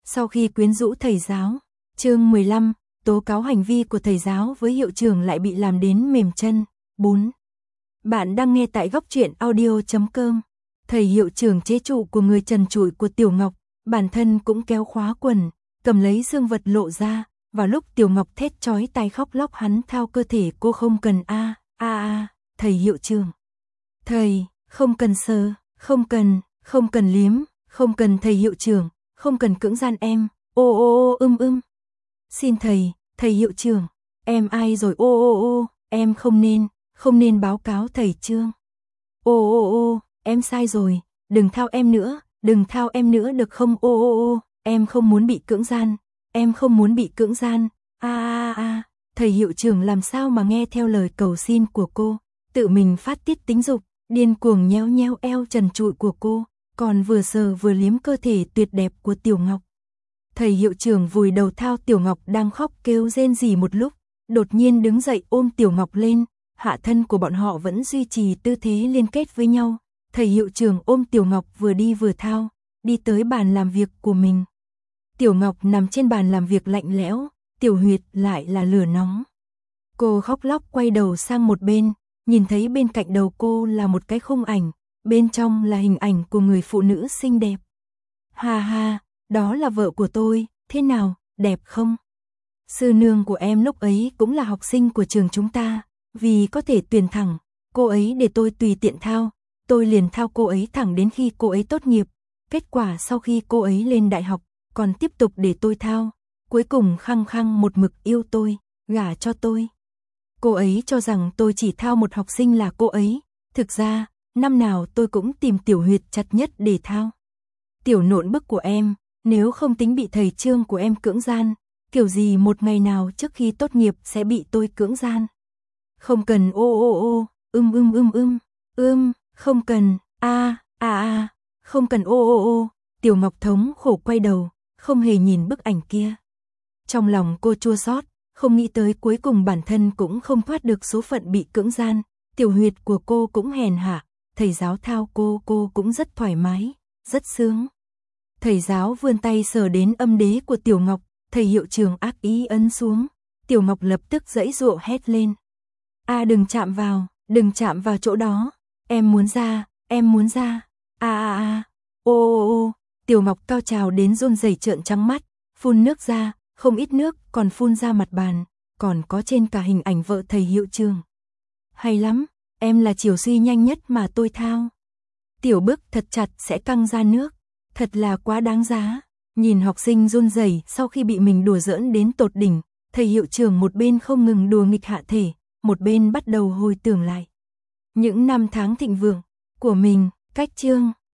Sau khi quyến rũ thầy giáo, chương 15, tố cáo hành vi của thầy giáo với hiệu trưởng lại bị làm đến mềm chân. 4. Bạn đang nghe tại góc truyện audio.com. Thầy hiệu trưởng chế trụ của người trần trụi của Tiểu Ngọc, bản thân cũng kéo khóa quần, cầm lấy dương vật lộ ra, vào lúc Tiểu Ngọc thét chói tai khóc lóc hắn thao cơ thể cô không cần thầy hiệu trưởng. Thầy, không cần sờ, không cần liếm, không cần thầy hiệu trưởng, không cần cưỡng gian em, Xin thầy hiệu trưởng, em ai rồi em không nên báo cáo thầy Trương. Em sai rồi, đừng thao em nữa được không em không muốn bị cưỡng gian, thầy hiệu trưởng làm sao mà nghe theo lời cầu xin của cô, tự mình phát tiết tính dục, điên cuồng nhéo nhéo eo trần trụi của cô, còn vừa sờ vừa liếm cơ thể tuyệt đẹp của Tiểu Ngọc. Thầy hiệu trưởng vùi đầu thao Tiểu Ngọc đang khóc kêu rên rỉ một lúc, đột nhiên đứng dậy ôm Tiểu Ngọc lên, hạ thân của bọn họ vẫn duy trì tư thế liên kết với nhau. Thầy hiệu trưởng ôm Tiểu Ngọc vừa đi vừa thao, đi tới bàn làm việc của mình. Tiểu Ngọc nằm trên bàn làm việc lạnh lẽo, tiểu huyệt lại là lửa nóng. Cô khóc lóc quay đầu sang một bên, nhìn thấy bên cạnh đầu cô là một cái khung ảnh, bên trong là hình ảnh của người phụ nữ xinh đẹp. Ha, đó là vợ của tôi, thế nào, đẹp không? Sư nương của em lúc ấy cũng là học sinh của trường chúng ta, vì có thể tuyển thẳng, cô ấy để tôi tùy tiện thao, tôi liền thao cô ấy thẳng đến khi cô ấy tốt nghiệp. Kết quả sau khi cô ấy lên đại học, còn tiếp tục để tôi thao, cuối cùng khăng khăng một mực yêu tôi, gả cho tôi. Cô ấy cho rằng tôi chỉ thao một học sinh là cô ấy, thực ra, năm nào tôi cũng tìm tiểu huyệt chặt nhất để thao. Tiểu nộn bức của em, nếu không tính bị thầy Trương của em cưỡng gian, kiểu gì một ngày nào trước khi tốt nghiệp sẽ bị tôi cưỡng gian. Không cần không cần, không cần Tiểu Ngọc thống khổ quay đầu, không hề nhìn bức ảnh kia. Trong lòng cô chua xót, không nghĩ tới cuối cùng bản thân cũng không thoát được số phận bị cưỡng gian, tiểu huyệt của cô cũng hèn hạ, thầy giáo thao cô cũng rất thoải mái, rất sướng. Thầy giáo vươn tay sờ đến âm đế của Tiểu Ngọc, thầy hiệu trưởng ác ý ấn xuống, Tiểu Ngọc lập tức giãy giụa hét lên. Đừng chạm vào chỗ đó, em muốn ra, Tiểu Ngọc cao trào đến run rẩy trợn trắng mắt, phun nước ra, không ít nước còn phun ra mặt bàn, còn có trên cả hình ảnh vợ thầy hiệu trưởng. Hay lắm, em là chiều suy nhanh nhất mà tôi thao. Tiểu bức thật chặt sẽ căng ra nước, thật là quá đáng giá. Nhìn học sinh run rẩy sau khi bị mình đùa giỡn đến tột đỉnh, thầy hiệu trưởng một bên không ngừng đùa nghịch hạ thể, một bên bắt đầu hồi tưởng lại những năm tháng thịnh vượng của mình, cách Trương